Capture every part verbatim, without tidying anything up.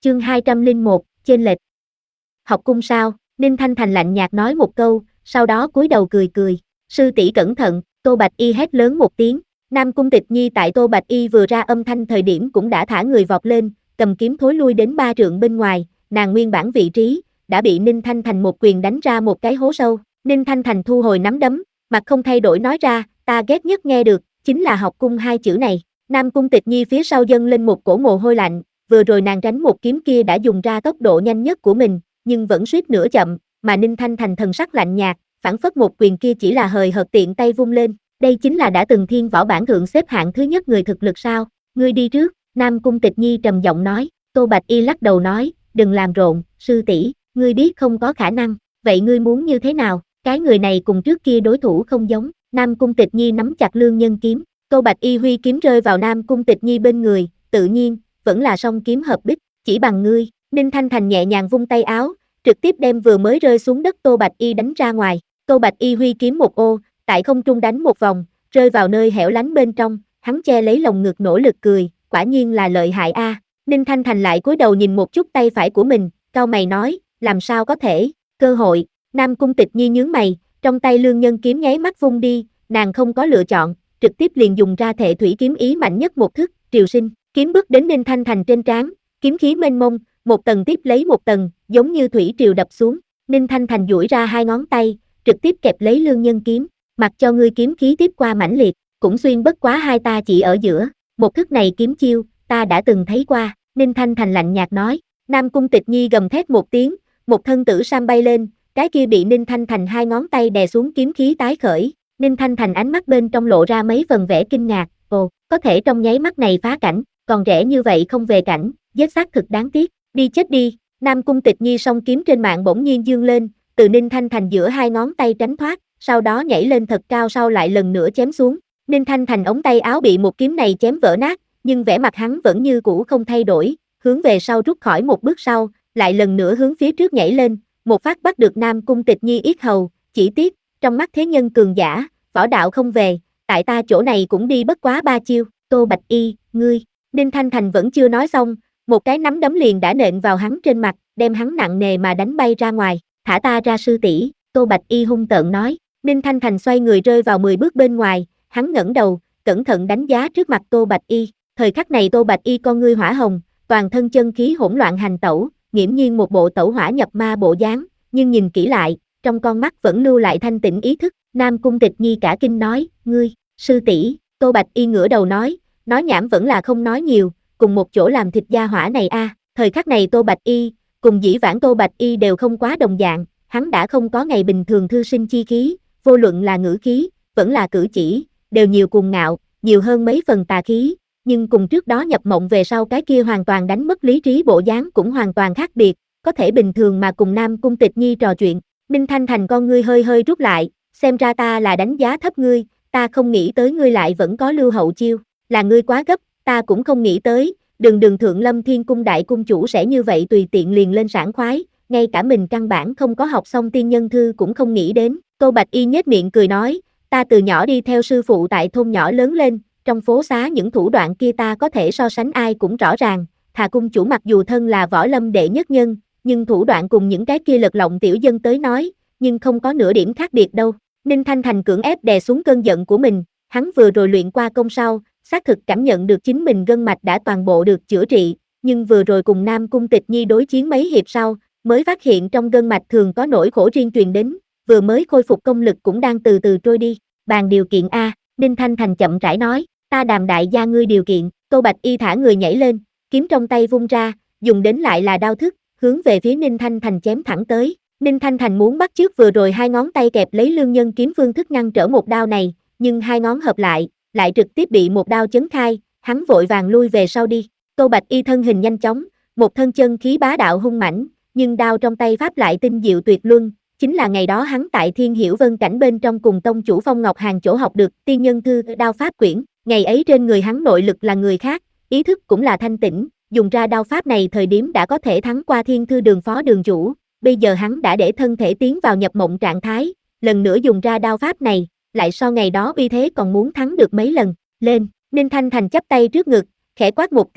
Chương hai trăm lẻ một, chênh lệch. Học cung sao? Ninh Thanh Thành lạnh nhạt nói một câu, sau đó cúi đầu cười cười. Sư tỷ cẩn thận, Tô Bạch Y hét lớn một tiếng. Nam Cung Tịch Nhi tại Tô Bạch Y vừa ra âm thanh thời điểm cũng đã thả người vọt lên, cầm kiếm thối lui đến ba trượng bên ngoài, nàng nguyên bản vị trí, đã bị Ninh Thanh Thành một quyền đánh ra một cái hố sâu. Ninh Thanh Thành thu hồi nắm đấm, mặt không thay đổi nói ra, ta ghét nhất nghe được, chính là học cung hai chữ này. Nam Cung Tịch Nhi phía sau dâng lên một cổ mồ hôi lạnh, vừa rồi nàng tránh một kiếm kia đã dùng ra tốc độ nhanh nhất của mình, nhưng vẫn suýt nữa chậm, mà Ninh Thanh Thành thần sắc lạnh nhạt, phảng phất một quyền kia chỉ là hời hợt tiện tay vung lên, đây chính là đã từng thiên võ bảng thượng xếp hạng thứ nhất người thực lực sao? Ngươi đi trước, Nam Cung Tịch Nhi trầm giọng nói. Tô Bạch Y lắc đầu nói, đừng làm rộn, sư tỷ, ngươi biết không có khả năng, vậy ngươi muốn như thế nào? Cái người này cùng trước kia đối thủ không giống. Nam Cung Tịch Nhi nắm chặt lương nhân kiếm, Tô Bạch Y huy kiếm rơi vào Nam Cung Tịch Nhi bên người, tự nhiên, vẫn là song kiếm hợp bích, chỉ bằng ngươi. Ninh Thanh Thành nhẹ nhàng vung tay áo, trực tiếp đem vừa mới rơi xuống đất Tô Bạch Y đánh ra ngoài. Tô Bạch Y huy kiếm một ô, tại không trung đánh một vòng, rơi vào nơi hẻo lánh bên trong, hắn che lấy lồng ngực nỗ lực cười, quả nhiên là lợi hại a. À. Ninh Thanh Thành lại cúi đầu nhìn một chút tay phải của mình, cau mày nói, làm sao có thể, cơ hội. Nam Cung Tịch Nhi nhướng mày, trong tay lương nhân kiếm nháy mắt vung đi, nàng không có lựa chọn, trực tiếp liền dùng ra thệ thủy kiếm ý mạnh nhất một thức, triều sinh, kiếm bước đến Ninh Thanh Thành trên trán, kiếm khí mênh mông, một tầng tiếp lấy một tầng, giống như thủy triều đập xuống. Ninh Thanh Thành duỗi ra hai ngón tay, trực tiếp kẹp lấy lương nhân kiếm, mặc cho ngươi kiếm khí tiếp qua mãnh liệt, cũng xuyên bất quá hai ta chỉ ở giữa, một thức này kiếm chiêu, ta đã từng thấy qua. Ninh Thanh Thành lạnh nhạt nói. Nam Cung Tịch Nhi gầm thét một tiếng, một thân tử sam bay lên, cái kia bị Ninh Thanh Thành hai ngón tay đè xuống kiếm khí tái khởi. Ninh Thanh Thành ánh mắt bên trong lộ ra mấy phần vẻ kinh ngạc, ồ, có thể trong nháy mắt này phá cảnh, còn rẻ như vậy không về cảnh, giết xác thực đáng tiếc, đi chết đi. Nam Cung Tịch Nhi song kiếm trên mạng bỗng nhiên dương lên, từ Ninh Thanh Thành giữa hai ngón tay tránh thoát, sau đó nhảy lên thật cao sau lại lần nữa chém xuống. Ninh Thanh Thành ống tay áo bị một kiếm này chém vỡ nát, nhưng vẻ mặt hắn vẫn như cũ không thay đổi, hướng về sau rút khỏi một bước sau, lại lần nữa hướng phía trước nhảy lên, một phát bắt được Nam Cung Tịch Nhi yết hầu, chỉ tiếc, trong mắt thế nhân cường giả, võ đạo không về, tại ta chỗ này cũng đi bất quá ba chiêu. Tô Bạch Y, ngươi. Ninh Thanh Thành vẫn chưa nói xong, một cái nắm đấm liền đã nện vào hắn trên mặt, đem hắn nặng nề mà đánh bay ra ngoài. Thả ta ra sư tỷ, Tô Bạch Y hung tợn nói. Ninh Thanh Thành xoay người rơi vào mười bước bên ngoài, hắn ngẩng đầu, cẩn thận đánh giá trước mặt Tô Bạch Y. Thời khắc này Tô Bạch Y con ngươi hỏa hồng, toàn thân chân khí hỗn loạn hành tẩu, nghiễm nhiên một bộ tẩu hỏa nhập ma bộ dáng, nhưng nhìn kỹ lại, trong con mắt vẫn lưu lại thanh tĩnh ý thức. Nam Cung Tịch Nhi cả kinh nói, ngươi, sư tỷ. Tô Bạch Y ngửa đầu nói, nói nhảm vẫn là không nói nhiều, cùng một chỗ làm thịt gia hỏa này a. À. Thời khắc này Tô Bạch Y, cùng dĩ vãng Tô Bạch Y đều không quá đồng dạng, hắn đã không có ngày bình thường thư sinh chi khí, vô luận là ngữ khí, vẫn là cử chỉ, đều nhiều cuồng ngạo, nhiều hơn mấy phần tà khí, nhưng cùng trước đó nhập mộng về sau cái kia hoàn toàn đánh mất lý trí bộ dáng cũng hoàn toàn khác biệt, có thể bình thường mà cùng Nam Cung Tịch Nhi trò chuyện. Ninh Thanh Thành con ngươi hơi hơi rút lại, xem ra ta là đánh giá thấp ngươi, ta không nghĩ tới ngươi lại vẫn có lưu hậu chiêu, là ngươi quá gấp, ta cũng không nghĩ tới, đường đường Thượng Lâm Thiên Cung đại cung chủ sẽ như vậy tùy tiện liền lên sảng khoái, ngay cả mình căn bản không có học xong tiên nhân thư cũng không nghĩ đến. Tô Bạch Y nhếch miệng cười nói, ta từ nhỏ đi theo sư phụ tại thôn nhỏ lớn lên, trong phố xá những thủ đoạn kia ta có thể so sánh ai cũng rõ ràng, thà cung chủ mặc dù thân là võ lâm đệ nhất nhân, nhưng thủ đoạn cùng những cái kia lật lọng tiểu dân tới nói, nhưng không có nửa điểm khác biệt đâu. Ninh Thanh Thành cưỡng ép đè xuống cơn giận của mình, hắn vừa rồi luyện qua công sau, xác thực cảm nhận được chính mình gân mạch đã toàn bộ được chữa trị, nhưng vừa rồi cùng Nam Cung Tịch Nhi đối chiến mấy hiệp sau, mới phát hiện trong gân mạch thường có nỗi khổ riêng truyền đến, vừa mới khôi phục công lực cũng đang từ từ trôi đi. Bàn điều kiện A, Ninh Thanh Thành chậm rãi nói, ta Đàm đại gia ngươi điều kiện. Tô Bạch Y thả người nhảy lên, kiếm trong tay vung ra, dùng đến lại là đao thức, hướng về phía Ninh Thanh Thành chém thẳng tới. Ninh Thanh Thành muốn bắt chước vừa rồi hai ngón tay kẹp lấy lương nhân kiếm phương thức ngăn trở một đao này, nhưng hai ngón hợp lại, lại trực tiếp bị một đao chấn khai, hắn vội vàng lui về sau đi. Tô Bạch Y thân hình nhanh chóng, một thân chân khí bá đạo hung mãnh, nhưng đao trong tay pháp lại tinh diệu tuyệt luân, chính là ngày đó hắn tại Thiên Hiểu Vân cảnh bên trong cùng tông chủ Phong Ngọc Hàng chỗ học được tiên nhân thư đao pháp quyển, ngày ấy trên người hắn nội lực là người khác, ý thức cũng là thanh tĩnh, dùng ra đao pháp này thời điểm đã có thể thắng qua Thiên Thư Đường phó đường chủ, bây giờ hắn đã để thân thể tiến vào nhập mộng trạng thái, lần nữa dùng ra đao pháp này, lại so ngày đó uy thế còn muốn thắng được mấy lần. Lên, Ninh Thanh Thành chắp tay trước ngực, khẽ quát một tiếng,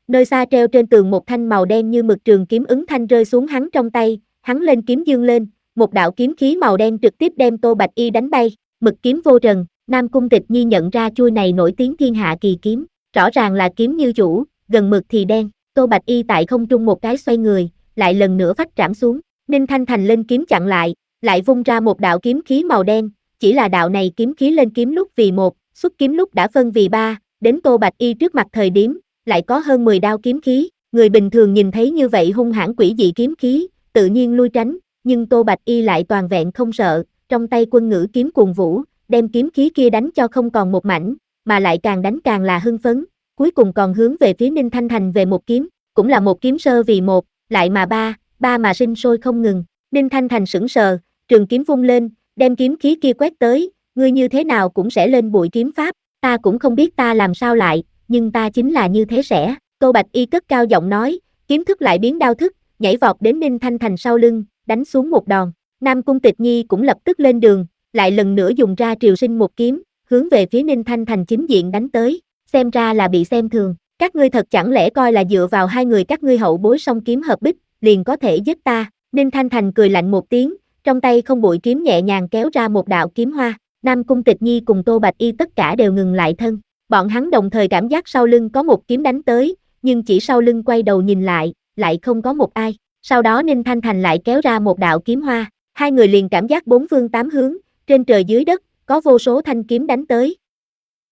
Nơi xa treo trên tường một thanh màu đen như mực trường kiếm ứng thanh rơi xuống hắn trong tay, hắn lên kiếm dương lên, một đạo kiếm khí màu đen trực tiếp đem Tô Bạch Y đánh bay, mực kiếm vô trần, Nam Cung Tịch Nhi nhận ra chuôi này nổi tiếng thiên hạ kỳ kiếm, rõ ràng là kiếm như chủ, gần mực thì đen, Tô Bạch Y tại không trung một cái xoay người, lại lần nữa phách trảm xuống, Ninh Thanh Thành lên kiếm chặn lại, lại vung ra một đạo kiếm khí màu đen, chỉ là đạo này kiếm khí lên kiếm lúc vì một, xuất kiếm lúc đã phân vì ba, đến Tô Bạch Y trước mặt thời điểm, lại có hơn mười đao kiếm khí, người bình thường nhìn thấy như vậy hung hãn quỷ dị kiếm khí, tự nhiên lui tránh, nhưng Tô Bạch Y lại toàn vẹn không sợ, trong tay quân ngữ kiếm cuồng vũ, đem kiếm khí kia đánh cho không còn một mảnh, mà lại càng đánh càng là hưng phấn, cuối cùng còn hướng về phía Ninh Thanh Thành về một kiếm, cũng là một kiếm sơ vì một, lại mà ba, ba mà sinh sôi không ngừng, Ninh Thanh Thành sững sờ, trường kiếm vung lên, đem kiếm khí kia quét tới, ngươi như thế nào cũng sẽ lên bụi kiếm pháp, ta cũng không biết ta làm sao lại, nhưng ta chính là như thế sẽ, Tô Bạch Y cất cao giọng nói, kiếm thức lại biến đao thức, nhảy vọt đến Ninh Thanh Thành sau lưng, đánh xuống một đòn, Nam Cung Tịch Nhi cũng lập tức lên đường, lại lần nữa dùng ra triều sinh một kiếm, hướng về phía Ninh Thanh Thành chính diện đánh tới, xem ra là bị xem thường, các ngươi thật chẳng lẽ coi là dựa vào hai người các ngươi hậu bối song kiếm hợp bích, liền có thể giết ta, Ninh Thanh Thành cười lạnh một tiếng, trong tay không bụi kiếm nhẹ nhàng kéo ra một đạo kiếm hoa, Nam Cung Tịch Nhi cùng Tô Bạch Y tất cả đều ngừng lại thân, bọn hắn đồng thời cảm giác sau lưng có một kiếm đánh tới, nhưng chỉ sau lưng quay đầu nhìn lại, lại không có một ai, sau đó Ninh Thanh Thành lại kéo ra một đạo kiếm hoa, hai người liền cảm giác bốn phương tám hướng, trên trời dưới đất, có vô số thanh kiếm đánh tới,